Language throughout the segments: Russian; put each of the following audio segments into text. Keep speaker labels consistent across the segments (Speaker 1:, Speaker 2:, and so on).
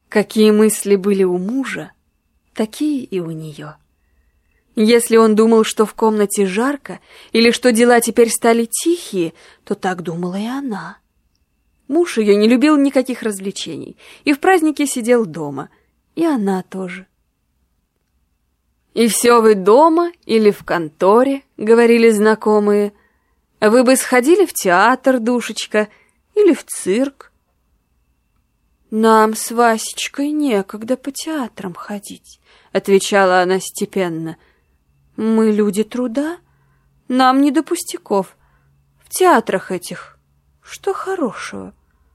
Speaker 1: Какие мысли были у мужа, такие и у нее. Если он думал, что в комнате жарко, или что дела теперь стали тихие, то так думала и она. Муж ее не любил никаких развлечений, и в празднике сидел дома, и она тоже. «И все вы дома или в конторе?» — говорили знакомые. «Вы бы сходили в театр, душечка, или в цирк?» «Нам с Васечкой некогда по театрам ходить», — отвечала она степенно. «Мы люди труда, нам не до пустяков. В театрах этих что хорошего?»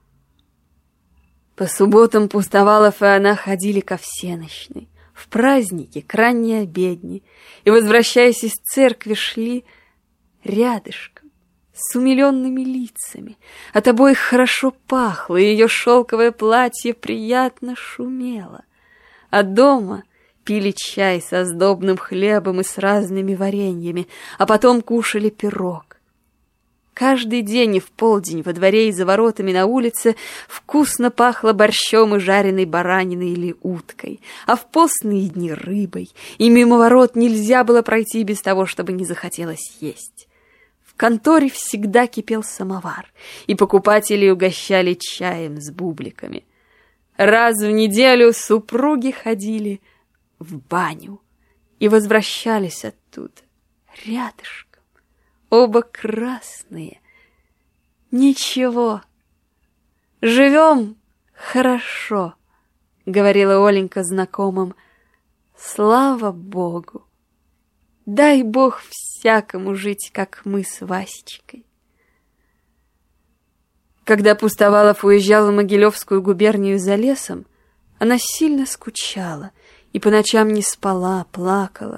Speaker 1: По субботам Пустовалов и она ходили ко всенощной, в праздники, к ранней обедне, и, возвращаясь из церкви, шли рядышком, с умиленными лицами. От обоих хорошо пахло, и ее шелковое платье приятно шумело. А дома пили чай со сдобным хлебом и с разными вареньями, а потом кушали пирог. Каждый день и в полдень во дворе и за воротами на улице вкусно пахло борщом и жареной бараниной или уткой, а в постные дни — рыбой, и мимо ворот нельзя было пройти без того, чтобы не захотелось есть. В конторе всегда кипел самовар, и покупатели угощали чаем с бубликами. Раз в неделю супруги ходили в баню и возвращались оттуда рядышком. Оба красные. Ничего. Живем хорошо, говорила Оленька знакомым. Слава Богу. Дай Бог всякому жить, как мы с Васечкой. Когда Пустовалов уезжал в Могилевскую губернию за лесом, она сильно скучала и по ночам не спала, плакала.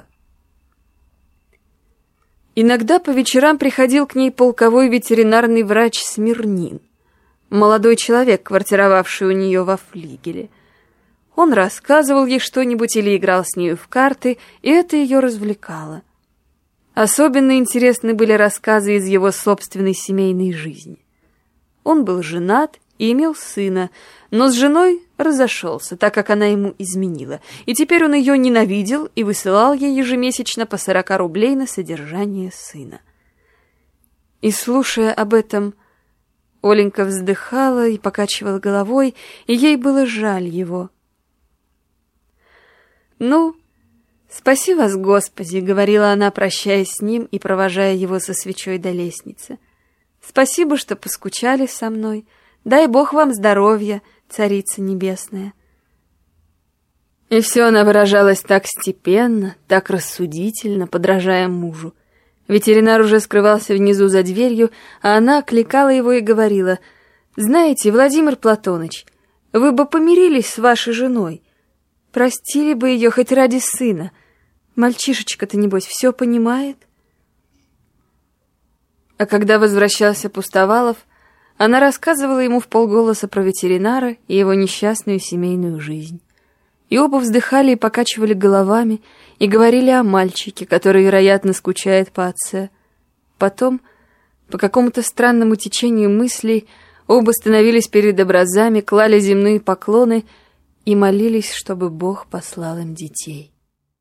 Speaker 1: Иногда по вечерам приходил к ней полковой ветеринарный врач Смирнин, молодой человек, квартировавший у нее во флигеле. Он рассказывал ей что-нибудь или играл с нею в карты, и это ее развлекало. Особенно интересны были рассказы из его собственной семейной жизни. Он был женат и имел сына, но с женой разошелся, так как она ему изменила, и теперь он ее ненавидел и высылал ей ежемесячно по 40 рублей на содержание сына. И, слушая об этом, Оленька вздыхала и покачивала головой, и ей было жаль его. «Ну, спаси вас, Господи», — говорила она, прощаясь с ним и провожая его со свечой до лестницы. «Спасибо, что поскучали со мной. Дай Бог вам здоровья, Царица Небесная». И все она выражалась так степенно, так рассудительно, подражая мужу. Ветеринар уже скрывался внизу за дверью, а она окликала его и говорила: «Знаете, Владимир Платоныч, вы бы помирились с вашей женой, простили бы ее хоть ради сына. Мальчишечка-то, небось, все понимает». А когда возвращался Пустовалов, она рассказывала ему вполголоса про ветеринара и его несчастную семейную жизнь. И оба вздыхали и покачивали головами, и говорили о мальчике, который, вероятно, скучает по отце. Потом, по какому-то странному течению мыслей, оба становились перед образами, клали земные поклоны и молились, чтобы Бог послал им детей.